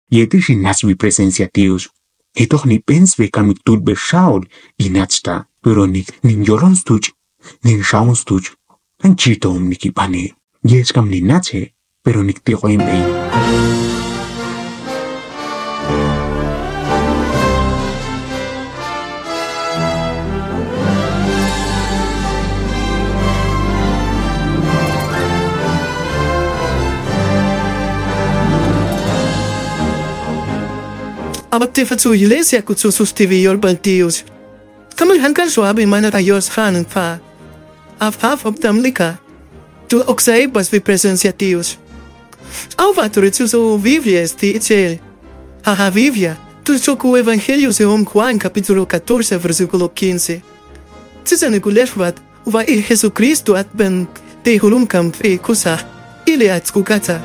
Yetish inasvi presencia Dios. Etoch ni penswe kamik tulbe Shaul inachta, pero nin yoron stuch, nin shaun stuch, tan chito nikipane. Yes kam ni nache, pero nik tiro embei. Abaptefa zu iglesia cu su sustivior baltius. Kamul hankan suabi mana tayos hanan fa. Afhaf optamlika. Tu oxaibas vi presenciatius. Auvaturi su vivia esti icel. Haha vivia. Tu socu evangelio se Juan capítulo 14 versículo 15. Tzizane kuleshvat uva il Jesucristo at ben te hulumkam fe kusa. Ile at skukata.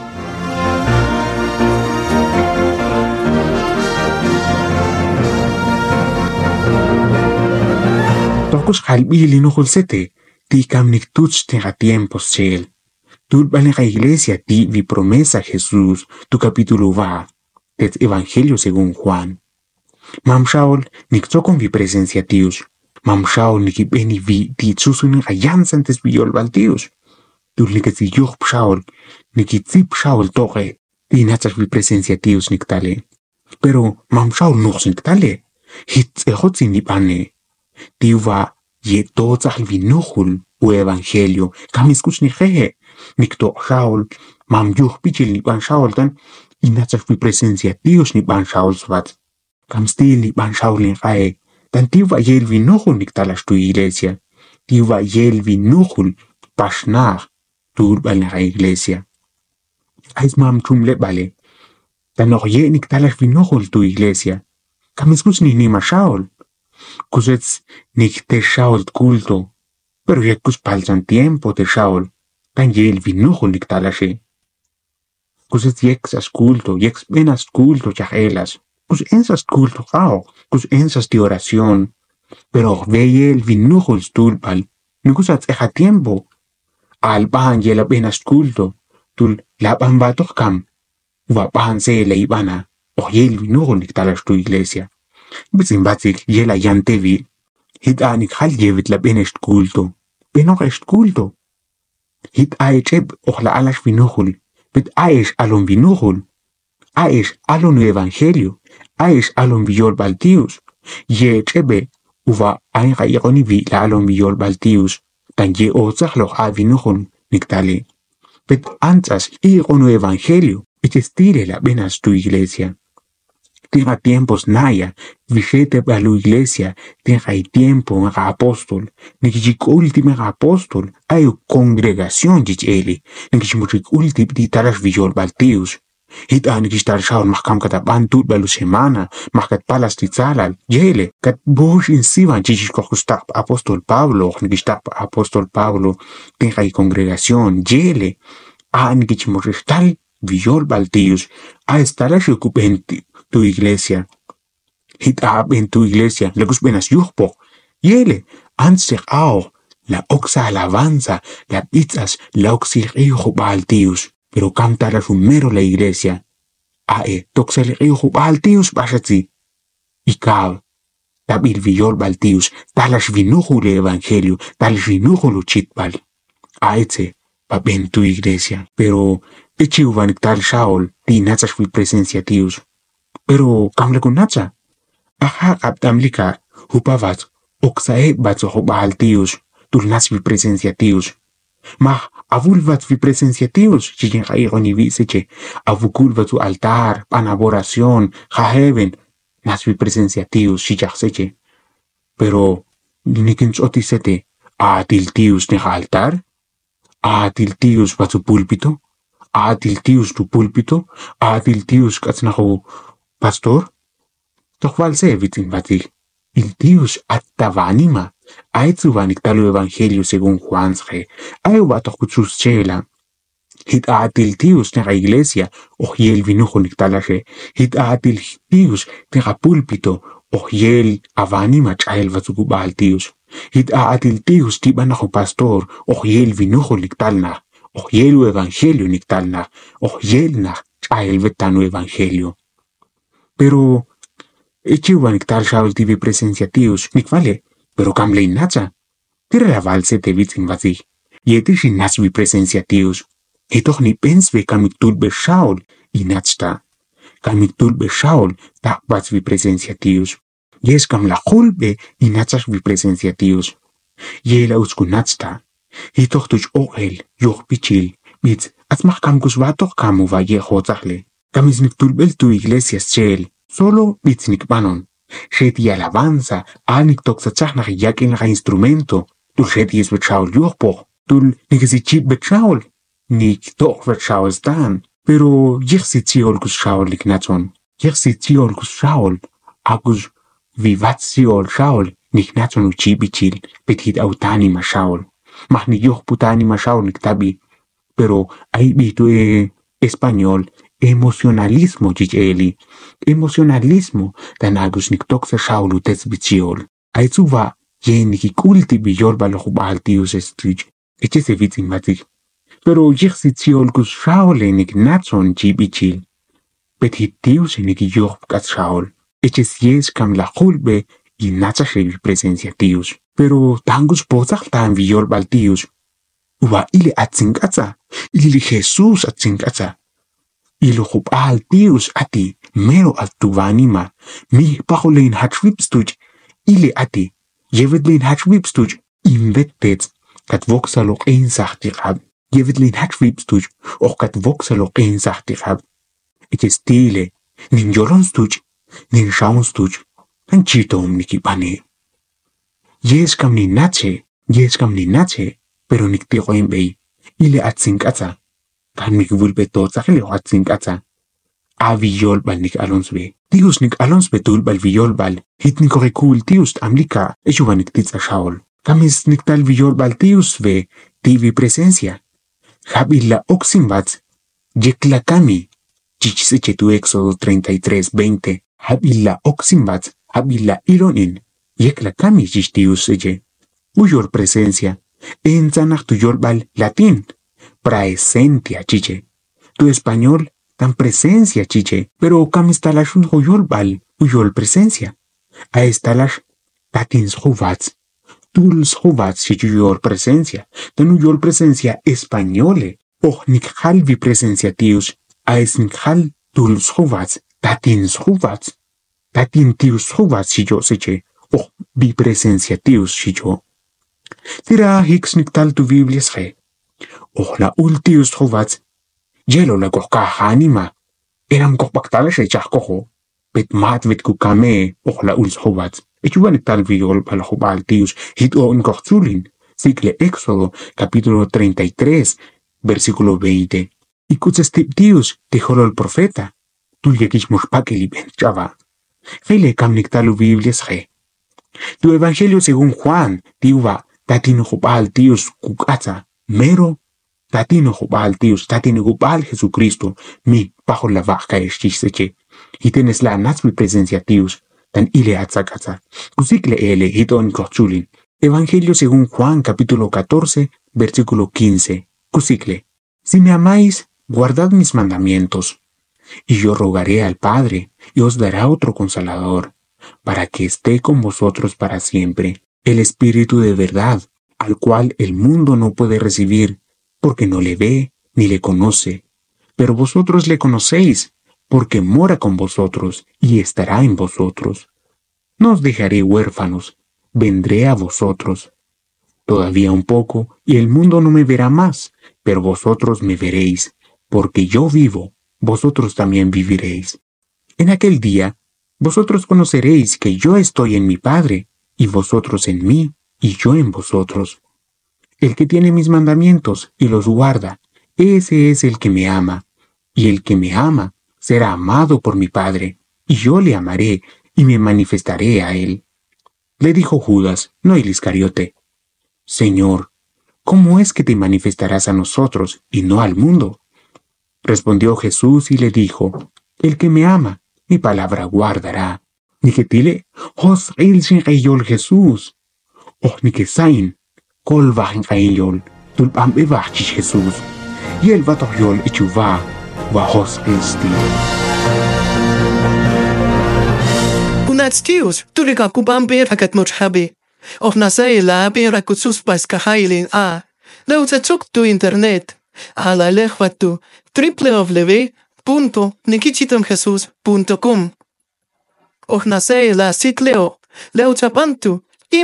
Tocos halbili no holsete, ti camnic tuch tenga tiempos chel. Tu valen la iglesia ti vi promesa Jesús, tu capítulo va, tet evangelio según Juan. Mam Shaul, nic tocon vi presencia tius. Mam Shaul nic beni vi ti tsusunin ayanza antes viol valtius. Tu niceti yuch Shaul, nicitip Shaul toge, ti nachas vi presencia tius nic tale. Pero mam Shaul nox nic tale. Hit ehotzi ni pane. Tiuva ye totzal vinuhul u evangelio kam escuch ni jeje nikto Shaul mam yuh pichil ni ban Shaul tan inachas vi presencia Dios ni ban Shaul svat kam stil ni ban Shaul ni jae tan tiuva yel vinuhul niktalas tu iglesia tiuva yel vinuhul pasnar tu ban la iglesia ais mam chumle vale tan no ye niktalas vinuhul tu iglesia kam escuch ni ma Shaul Cusets nic te Shaul culto, pero yecus palzan tiempo de Shaul, tan yel vinujo nic talashe. Cusets yexas culto, yex venas culto chajelas, cus ensas culto ao, cus ensas de oración, pero ve el vinujo stulpal, nicusats eja tiempo, al ban yela venas culto, tul la ban batocam, va ban se le ibana, o yel vinujo nic talas tu iglesia. Bitzin batzig yela yantevi, hit anik hal yevit la benest culto, benoch est culto. Hit aecheb och la alas vinuchul, bit aesh alon vinuchul, aesh alon evangelio, aesh alon viol baltius, ye chebe uva ainga ironi vi la alon viol baltius, tan ye ozach loch a vinuchul niktale. Bit anzas ironu evangelio, bit estire la benas tu iglesia. Tenga tiempos naya, vigete para la iglesia, tenga tiempo en apóstol, nikijik ultime apóstol, hay congregación jicheli, nikijik ultip di taras vijol baltius. Hit nikistar shaul mahkam kataban tut balu semana, mahkat palas titzalal, jele, kat bosh in sivan chichikokustak apóstol Pablo, nikistak apóstol Pablo, tenga congregación, jele, nikijimoristal vijol baltius, estaras ocupenti. Tu iglesia. Hit en tu iglesia, le gus benas yuhpo. Yele, anser ao, la oxa alabanza, la pizzas, la oxir hijo baltius. Pero cantara sumero la iglesia. Toxel hijo baltius bashatzi. Y cab, tabil viol baltius, talas vinujo le evangelio, talas vinujo lo chitbal. Aetze, papen tu iglesia. Pero, echiuvan tal Shaul, ti nachas fui presencia tius. Pero kam lagun nacha. Aha abdamlika hupavat oksae batso hobaltius tulnas vi presencia tius. Mah avulvat vi presencia tius chichen jaironi viseche avukul tu altar panaboración jaheven nas vi presencia tius chichachseche. Pero nikins otisete atil tius ne altar atil tius batsu púlpito atil tius tu púlpito atil tius katsnaho Pastor, doch valse vitin vatig. Il Dios attavanima, aetsuvanik talu evangelio según Juansre, aevatok kutsus chela. Hit atil Dios nera iglesia, och yel vinujonik talashe, hit atil Dios nera púlpito, och yel avanima chael vatsukubal Dios. Hit atil Dios tibanajo pastor, och yel vinujonik talna, och yelu evangelio nik talna, och yelna chael vetanu evangelio. Pero echiwa niktal Shaul tivi presencia tius, nikvale, pero camle inacha. Tira la valse te vitzin vazi. Yeti shinas vi presencia tius. Etoch ni pensve kamiktul be Shaul inachta. Kamiktul be Shaul takbats vi presencia tius. Yes kam la hulbe inachas vi presencia tius. Yela uskunachta. Etoch tuch ohel, yoch pichil, mitz, atzmach kam kusvatoch kamu va yehotzachle. Kamisniktul bel tu iglesias chel. Solo bitznik banon. Sheti alabanza, alnik toxachach yakin la instrumento. Tul sheti es betchaul yochpoch. Tul nikesichit betchaul. Nik toch betchaul stan. Pero yechsitziol kus shaul liknachon. Yechsitziol kus shaul. Agus vivatziol shaul. Niknachon uchibichil. Petit autanima shaul. Mach ni yoch putanima shaul niktabi. Pero ahí bitu español. Emocionalismo chicheli. Emocionalismo dan agus niktoxa shaulu tesbichiol. Aitsuva yeniki kulti biyol balojubal tius estrich. Eche se vitzin matik. Pero yexitziol kus shaule nik natson chibichil. Petit tius eniki yoch kat shaul. Eche sies kam la hulbe y natsa shevi presencia tius. Pero tangus pozach tan biyol bal tius. Uva ile atzinkatza. Ili Jesús atzinkatza. Iluhub al tius ati mero al tuvanima mi paholein hatschwipstuj ile ati jevedlein hatschwipstuj invettets kat voxalo einsachtirab jevedlein hatschwipstuj och kat voxalo einsachtirab et stile nin jolonstuj nin shaunstuj tan chitom nikipane yeskam ni nache pero niktiroin bei ile atzinkatza Tan mik vulpe totzachele o atzinkatza. A villol bal nik alonsbe. Tius nik alonsbe tul bal villol bal. Hit nik rekul tius amlika. Echuva nik titza shaol. Kamis nik tal villol bal tius ve tivi presencia. Habilla oximbats. Yekla kami. Chichiseche tu Éxodo 33:20. Habilla oximbats. Habilla ironin. Yekla kami chichtius eche. Uyol presencia. Enzanach tu yol bal latín. Praesentia, chiche. Tu español, tan presencia, chiche. Pero cam estalash un huyol bal, uyol presencia. A estalash tatins huvats. Tuls huvats, chichuyol presencia. Tan uyol presencia españole. Oh, nikhal vi presencia tius. A es nikhal tuls huvats. Tatins huvats. Tatin tius huvats, chicho seche. Oh, vi presencia tius, chicho. Tira hix niktal tu Biblias re. Och la ultius hovats. Yelo la kohka hanima. Eram kohbaktala she chahkoho. Bet mat vet kukame. Och la uls hovats. Echuan tal viol pal hobal tius. Hit o en kohzulin. Cicle Éxodo, capítulo 33, versículo 20. Y kutsestip tius, tejolo el profeta. Tu yekish mushpakeli ben chava. Fele kam niktalu Biblias re. Tu evangelio según Juan, tiuva, tatino hobal tius kukatza. Mero, tatino hubal tius, tatino hubal Jesucristo, mi bajo la vaca eschiseche. Y tienes la nazmi presencia tius, tan ile atzakatza. Kusikle ele hiton kochulin. Evangelio según Juan, capítulo 14, versículo 15. Kusikle. Si me amáis, guardad mis mandamientos. Y yo rogaré al Padre, y os dará otro consolador, para que esté con vosotros para siempre, el Espíritu de verdad, al cual el mundo no puede recibir, porque no le ve ni le conoce. Pero vosotros le conocéis, porque mora con vosotros y estará en vosotros. No os dejaré huérfanos, vendré a vosotros. Todavía un poco, y el mundo no me verá más, pero vosotros me veréis, porque yo vivo, vosotros también viviréis. En aquel día, vosotros conoceréis que yo estoy en mi Padre, y vosotros en mí, y yo en vosotros. El que tiene mis mandamientos y los guarda, ese es el que me ama, y el que me ama será amado por mi Padre, y yo le amaré y me manifestaré a él. Le dijo Judas, no el Iscariote: Señor, ¿cómo es que te manifestarás a nosotros y no al mundo? Respondió Jesús y le dijo: El que me ama, mi palabra guardará. Nijetile, os el sin Jesús. Och ni que sain, kol vahin kaiyol, tulpam bevachich Jesús. Y el vatoyol ichuva, wahos el stil. Tius, tulika kubambe hakat muchabi. Nasa ilabi rakutsus pas kahailin a. Lautsuk tu internet. Ala lehvatu www.nikichitomjesus.com. Nasa ila sitleo. Lautsapantu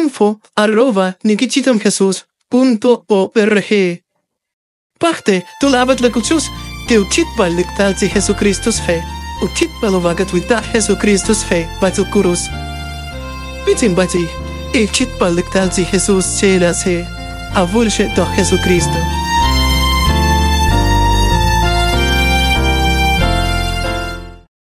info@nikichitomjesus.org. Pahte, tulabat lakutsus, teu chitpalik talzi Jesucristus fe. Uchitpalovagat vita Jesucristus fe, batsukurus. Bitim bati, chitpalik talzi Jesus chelas he. Avulshe to Jesucristo.